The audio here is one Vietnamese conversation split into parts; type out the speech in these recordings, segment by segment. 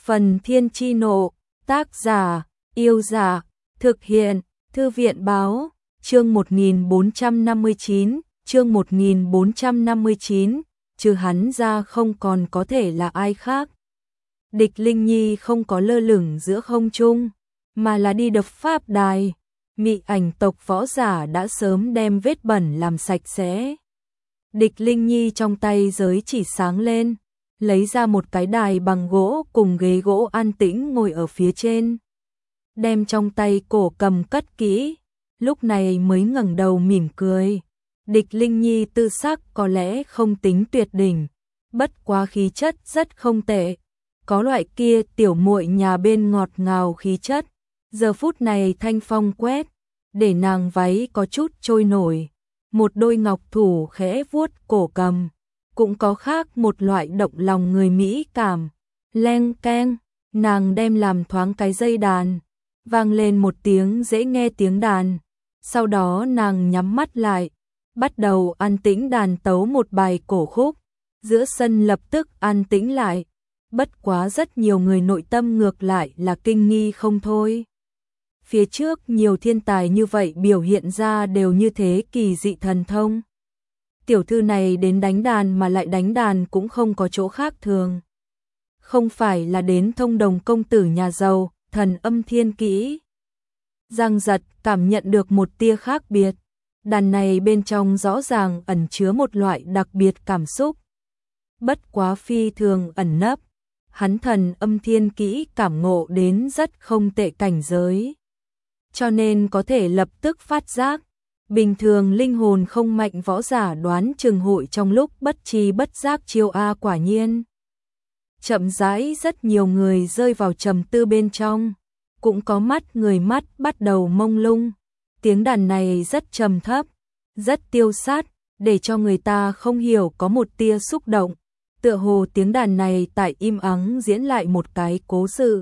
Phần Thiên Chi Nộ, tác giả, Yêu Giả, thực hiện, Thư viện Báo, chương 1459, chương 1459, trừ hắn ra không còn có thể là ai khác. Địch Linh Nhi không có lơ lửng giữa không trung, mà là đi đập pháp đài. Mị ảnh tộc võ giả đã sớm đem vết bẩn làm sạch sẽ. Địch Linh Nhi trong tay giới chỉ sáng lên, lấy ra một cái đài bằng gỗ cùng ghế gỗ an tĩnh ngồi ở phía trên. Đem trong tay cổ cầm cất kỹ, lúc này mới ngẩng đầu mỉm cười. Địch Linh Nhi tư sắc có lẽ không tính tuyệt đỉnh, bất quá khí chất rất không tệ. Có loại kia tiểu muội nhà bên ngọt ngào khí chất, giờ phút này thanh phong quét, để nàng váy có chút trôi nổi. Một đôi ngọc thủ khẽ vuốt cổ cầm, cũng có khác một loại động lòng người mỹ cảm. Leng keng, nàng đem làm thoáng cái dây đàn, vang lên một tiếng dễ nghe tiếng đàn. Sau đó nàng nhắm mắt lại, bắt đầu an tĩnh đàn tấu một bài cổ khúc. Giữa sân lập tức an tĩnh lại, bất quá rất nhiều người nội tâm ngược lại là kinh nghi không thôi. Phía trước nhiều thiên tài như vậy biểu hiện ra đều như thế kỳ dị thần thông. Tiểu thư này đến đánh đàn mà lại đánh đàn cũng không có chỗ khác thường. Không phải là đến thông đồng công tử nhà giàu, thần âm thiên kỹ. Giang Giật cảm nhận được một tia khác biệt. Đàn này bên trong rõ ràng ẩn chứa một loại đặc biệt cảm xúc. Bất quá phi thường ẩn nấp. Hắn thần âm thiên kỹ cảm ngộ đến rất không tệ cảnh giới, cho nên có thể lập tức phát giác. Bình thường linh hồn không mạnh võ giả đoán chừng hội trong lúc bất tri bất giác chiêu a quả nhiên. Chậm rãi rất nhiều người rơi vào trầm tư bên trong, cũng có người mắt bắt đầu mông lung. Tiếng đàn này rất trầm thấp, rất tiêu sát, để cho người ta không hiểu có một tia xúc động. Tựa hồ tiếng đàn này tại im ắng diễn lại một cái cố sự,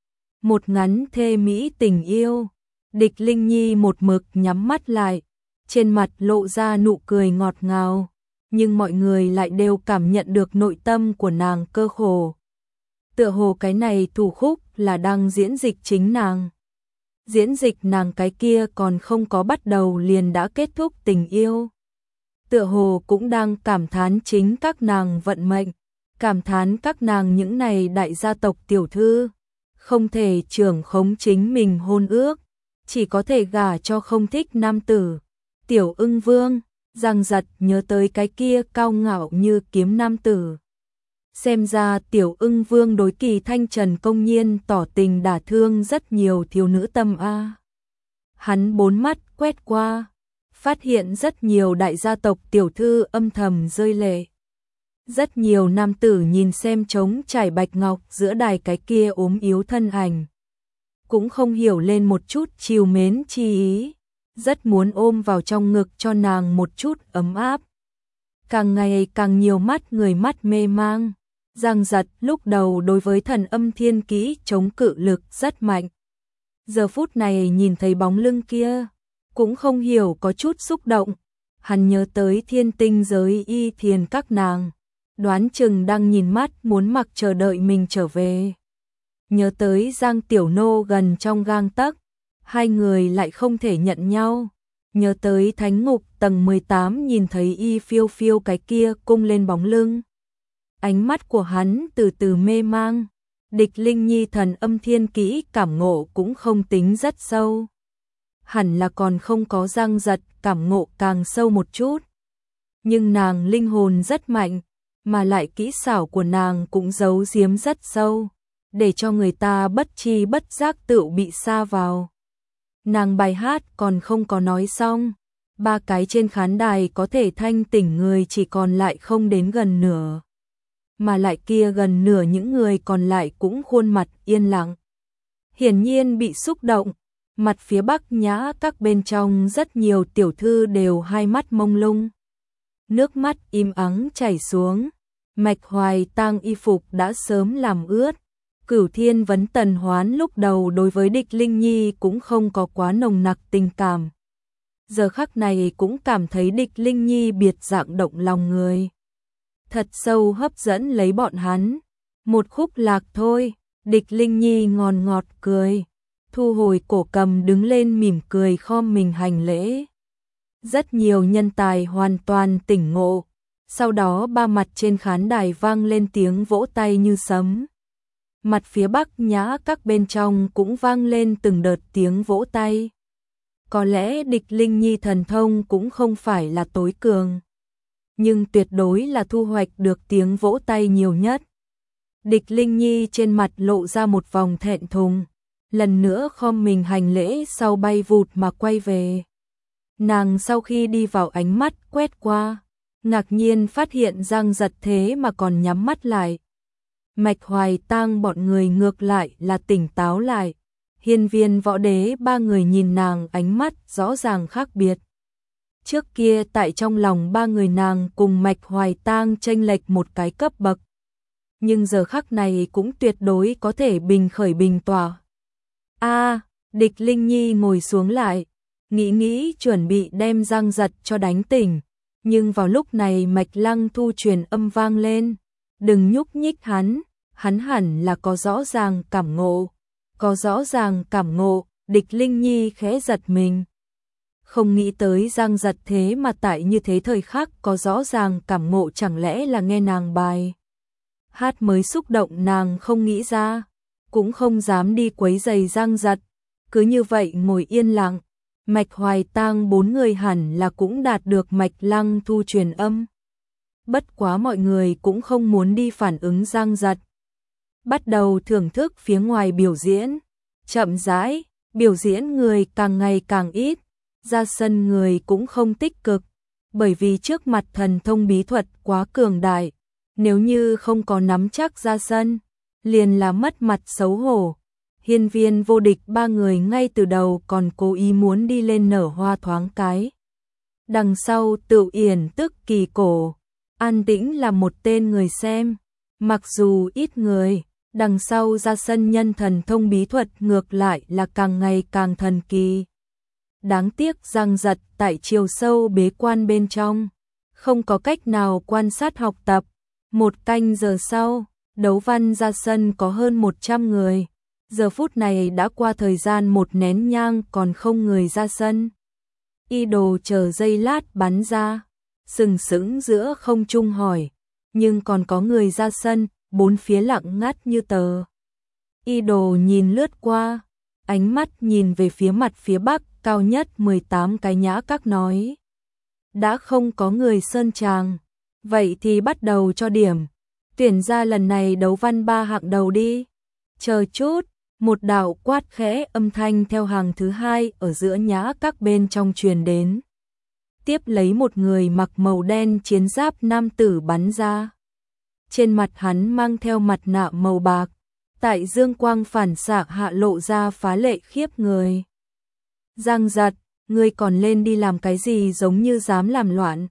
một ngắn thê mỹ tình yêu. Địch Linh Nhi một mực nhắm mắt lại, trên mặt lộ ra nụ cười ngọt ngào, nhưng mọi người lại đều cảm nhận được nội tâm của nàng cơ khổ. Tựa hồ cái này thủ khúc là đang diễn dịch chính nàng. Diễn dịch nàng cái kia còn không có bắt đầu liền đã kết thúc tình yêu. Tựa hồ cũng đang cảm thán chính các nàng vận mệnh, cảm thán các nàng những này đại gia tộc tiểu thư, không thể trưởng khống chính mình hôn ước, chỉ có thể gả cho không thích nam tử. Tiểu Ưng Vương, Giang Giật nhớ tới cái kia cao ngạo như kiếm nam tử. Xem ra Tiểu Ưng Vương đối Kỳ Thanh Trần công nhiên tỏ tình đả thương rất nhiều thiếu nữ tâm a. Hắn bốn mắt quét qua, phát hiện rất nhiều đại gia tộc tiểu thư âm thầm rơi lệ. Rất nhiều nam tử nhìn xem trống trải bạch ngọc giữa đài cái kia ốm yếu thân ảnh, cũng không hiểu lên một chút trìu mến chi ý, rất muốn ôm vào trong ngực cho nàng một chút ấm áp. Càng ngày càng nhiều người mắt mê mang. Giang Giật lúc đầu đối với thần âm thiên kỹ chống cự lực rất mạnh. Giờ phút này nhìn thấy bóng lưng kia, cũng không hiểu có chút xúc động. Hắn nhớ tới thiên tinh giới y thiền các nàng, đoán chừng đang nhìn mắt muốn mặc chờ đợi mình trở về. Nhớ tới Giang Tiểu Nô gần trong gang tấc, hai người lại không thể nhận nhau. Nhớ tới thánh ngục tầng 18 nhìn thấy y phiêu phiêu cái kia cung lên bóng lưng. Ánh mắt của hắn từ từ mê mang. Địch Linh Nhi thần âm thiên kỹ cảm ngộ cũng không tính rất sâu. Hẳn là còn không có Giang Giật cảm ngộ càng sâu một chút. Nhưng nàng linh hồn rất mạnh, mà lại kỹ xảo của nàng cũng giấu giếm rất sâu, để cho người ta bất tri bất giác tự bị sa vào. Nàng bài hát còn không có nói xong, ba cái trên khán đài có thể thanh tỉnh người chỉ còn lại không đến gần nửa. Mà lại kia gần nửa những người còn lại cũng khuôn mặt yên lặng. Hiển nhiên bị xúc động, mặt phía Bắc Nhã các bên trong rất nhiều tiểu thư đều hai mắt mông lung. Nước mắt im ắng chảy xuống, Mạch Hoài tang y phục đã sớm làm ướt. Cửu Thiên Vấn Tần Hoán lúc đầu đối với Địch Linh Nhi cũng không có quá nồng nặc tình cảm. Giờ khắc này cũng cảm thấy Địch Linh Nhi biệt dạng động lòng người. Thật sâu hấp dẫn lấy bọn hắn. Một khúc lạc thôi, Địch Linh Nhi ngon ngọt cười, thu hồi cổ cầm đứng lên mỉm cười khom mình hành lễ. Rất nhiều nhân tài hoàn toàn tỉnh ngộ, sau đó ba mặt trên khán đài vang lên tiếng vỗ tay như sấm. Mặt phía Bắc Nhã các bên trong cũng vang lên từng đợt tiếng vỗ tay. Có lẽ Địch Linh Nhi thần thông cũng không phải là tối cường, nhưng tuyệt đối là thu hoạch được tiếng vỗ tay nhiều nhất. Địch Linh Nhi trên mặt lộ ra một vòng thẹn thùng, lần nữa khom mình hành lễ sau bay vụt mà quay về. Nàng sau khi đi vào ánh mắt quét qua, ngạc nhiên phát hiện Giang Giật thế mà còn nhắm mắt lại. Mạch Hoài Tang bọn người ngược lại là tỉnh táo lại. Hiên Viên Võ Đế ba người nhìn nàng ánh mắt rõ ràng khác biệt. Trước kia tại trong lòng ba người nàng cùng Mạch Hoài Tang chênh lệch một cái cấp bậc, nhưng giờ khắc này cũng tuyệt đối có thể bình khởi bình tỏa. Địch Linh Nhi ngồi xuống lại, nghĩ chuẩn bị đem Giang Giật cho đánh tỉnh, nhưng vào lúc này Mạch Lăng Thu truyền âm vang lên, đừng nhúc nhích hắn hẳn là có rõ ràng cảm ngộ. Có rõ ràng cảm ngộ, Địch Linh Nhi khẽ giật mình. Không nghĩ tới Giang Giật thế mà tại như thế thời khắc có rõ ràng cảm ngộ, chẳng lẽ là nghe nàng bài hát mới xúc động nàng không nghĩ ra, cũng không dám đi quấy giày Giang Giật, cứ như vậy ngồi yên lặng. Mạch Hoài Tang bốn người hẳn là cũng đạt được Mạch Lăng Thu truyền âm. Bất quá mọi người cũng không muốn đi phản ứng Giang Giật, bắt đầu thưởng thức phía ngoài biểu diễn. Chậm rãi, biểu diễn người càng ngày càng ít, ra sân người cũng không tích cực, bởi vì trước mặt thần thông bí thuật quá cường đại, nếu như không có nắm chắc ra sân, liền là mất mặt xấu hổ. Hiên Viên Vô Địch ba người ngay từ đầu còn cố ý muốn đi lên nở hoa thoáng cái. Đằng sau Tựu Yển tức Kỳ Cổ, an tĩnh là một tên người xem, mặc dù ít người, đằng sau ra sân nhân thần thông bí thuật ngược lại là càng ngày càng thần kỳ. Đáng tiếc Giang Giật tại chiều sâu bế quan bên trong, không có cách nào quan sát học tập. Một canh giờ sau, đấu văn ra sân có hơn 100 người. Giờ phút này đã qua thời gian một nén nhang còn không người ra sân. Y Đồ chờ giây lát bắn ra, sừng sững giữa không trung hỏi, nhưng còn có người ra sân, bốn phía lặng ngắt như tờ. Y Đồ nhìn lướt qua, ánh mắt nhìn về phía mặt phía Bắc cao nhất 18 cái Nhã các nói. Đã không có người sơn tràng, vậy thì bắt đầu cho điểm. Tuyển ra lần này đấu văn 3 hạng đầu đi. Chờ chút, một đạo quát khẽ âm thanh theo hàng thứ hai ở giữa Nhã các bên trong truyền đến. Tiếp lấy một người mặc màu đen chiến giáp nam tử bắn ra. Trên mặt hắn mang theo mặt nạ màu bạc, tại dương quang phản xạ hạ lộ ra phá lệ khiếp người. Giang Giật, ngươi còn lên đi làm cái gì giống như dám làm loạn?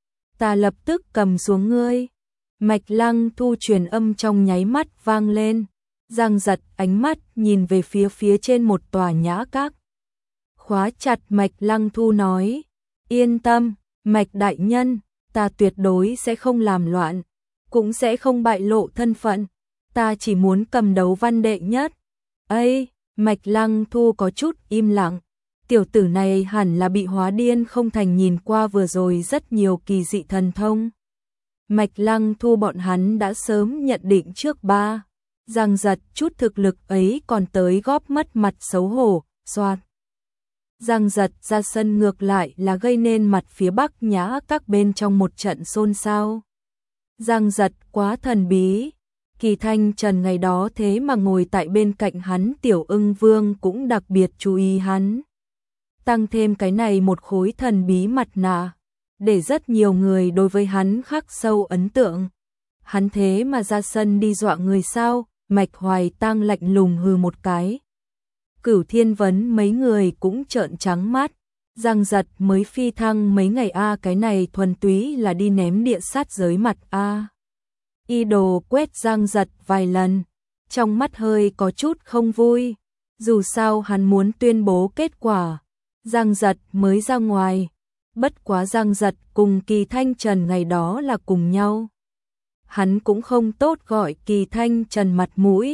Ta lập tức cầm xuống ngươi. Mạch Lăng Thu truyền âm trong nháy mắt vang lên. Giang Giật ánh mắt nhìn về phía trên một tòa Nhã các. Khóa chặt Mạch Lăng Thu nói, yên tâm, Mạch đại nhân, ta tuyệt đối sẽ không làm loạn, cũng sẽ không bại lộ thân phận, ta chỉ muốn cầm đấu văn đệ nhất. Ây, Mạch Lăng Thu có chút im lặng, tiểu tử này hẳn là bị hóa điên không thành, nhìn qua vừa rồi rất nhiều kỳ dị thần thông. Mạch Lăng Thu bọn hắn đã sớm nhận định trước ba. Giang Giật chút thực lực ấy còn tới góp mất mặt xấu hổ, soạt. Giang Giật ra sân ngược lại là gây nên mặt phía Bắc Nhã các bên trong một trận xôn xao. Giang Giật quá thần bí, Kỳ Thanh Trần ngày đó thế mà ngồi tại bên cạnh hắn, Tiểu Ưng Vương cũng đặc biệt chú ý hắn. Tăng thêm cái này một khối thần bí mặt nạ, để rất nhiều người đối với hắn khắc sâu ấn tượng. Hắn thế mà ra sân đi dọa người sao? Mạch Hoài Tang lạnh lùng hừ một cái. Cửu Thiên Vấn mấy người cũng trợn trắng mắt. Giang Giật mới phi thăng mấy ngày cái này thuần túy là đi ném địa sát giới mặt Y Đồ quét Giang Giật vài lần, trong mắt hơi có chút không vui. Dù sao hắn muốn tuyên bố kết quả. Giang Giật mới ra ngoài. Bất quá Giang Giật cùng Kỳ Thanh Trần ngày đó là cùng nhau. Hắn cũng không tốt gọi Kỳ Thanh Trần mặt mũi,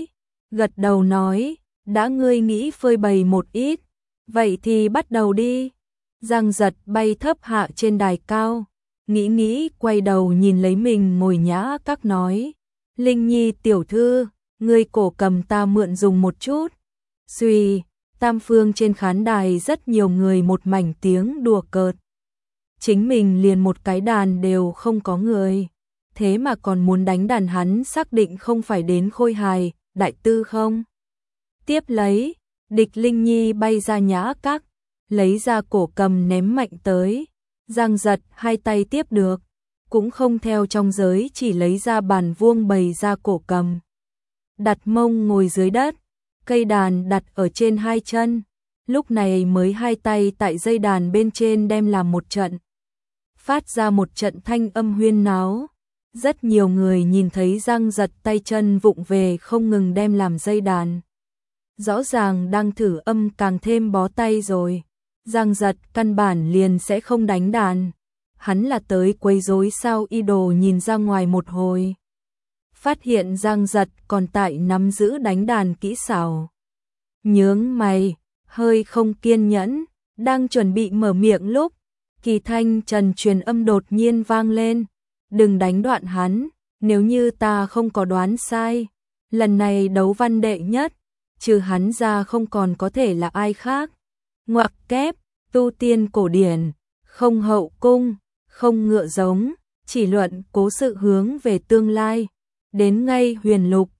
gật đầu nói, đã ngươi nghĩ phơi bày một ít, vậy thì bắt đầu đi. Giang Giật bay thấp hạ trên đài cao, nghĩ quay đầu nhìn lấy mình ngồi nhã các nói, Linh Nhi tiểu thư, ngươi cổ cầm ta mượn dùng một chút. Xuy, tam phương trên khán đài rất nhiều người một mảnh tiếng đùa cợt. Chính mình liền một cái đàn đều không có người, thế mà còn muốn đánh đàn, hắn xác định không phải đến khôi hài, đại tư không? Tiếp lấy, địch Linh Nhi bay ra nhã các, lấy ra cổ cầm ném mạnh tới, Giang Giật hai tay tiếp được, cũng không theo trong giới, chỉ lấy ra bàn vuông bày ra cổ cầm. Đặt mông ngồi dưới đất, cây đàn đặt ở trên hai chân, lúc này mới hai tay tại dây đàn bên trên đem làm một trận. Phát ra một trận thanh âm huyên náo, rất nhiều người nhìn thấy Giang Giật tay chân vụng về không ngừng đem làm dây đàn. Rõ ràng đang thử âm càng thêm bó tay rồi. Giang Giật căn bản liền sẽ không đánh đàn. Hắn là tới quấy rối sao? Y đồ nhìn ra ngoài một hồi, phát hiện Giang Giật còn tại nắm giữ đánh đàn kỹ xảo. Nhướng mày, hơi không kiên nhẫn, đang chuẩn bị mở miệng lúc, Kỳ thanh trần truyền âm đột nhiên vang lên. Đừng đánh đoạn hắn, nếu như ta không có đoán sai, lần này đấu văn đệ nhất, trừ hắn ra không còn có thể là ai khác. Ngoặc kép, tu tiên cổ điển, không hậu cung, không ngựa giống, chỉ luận cố sự hướng về tương lai. Đến ngay huyền lục,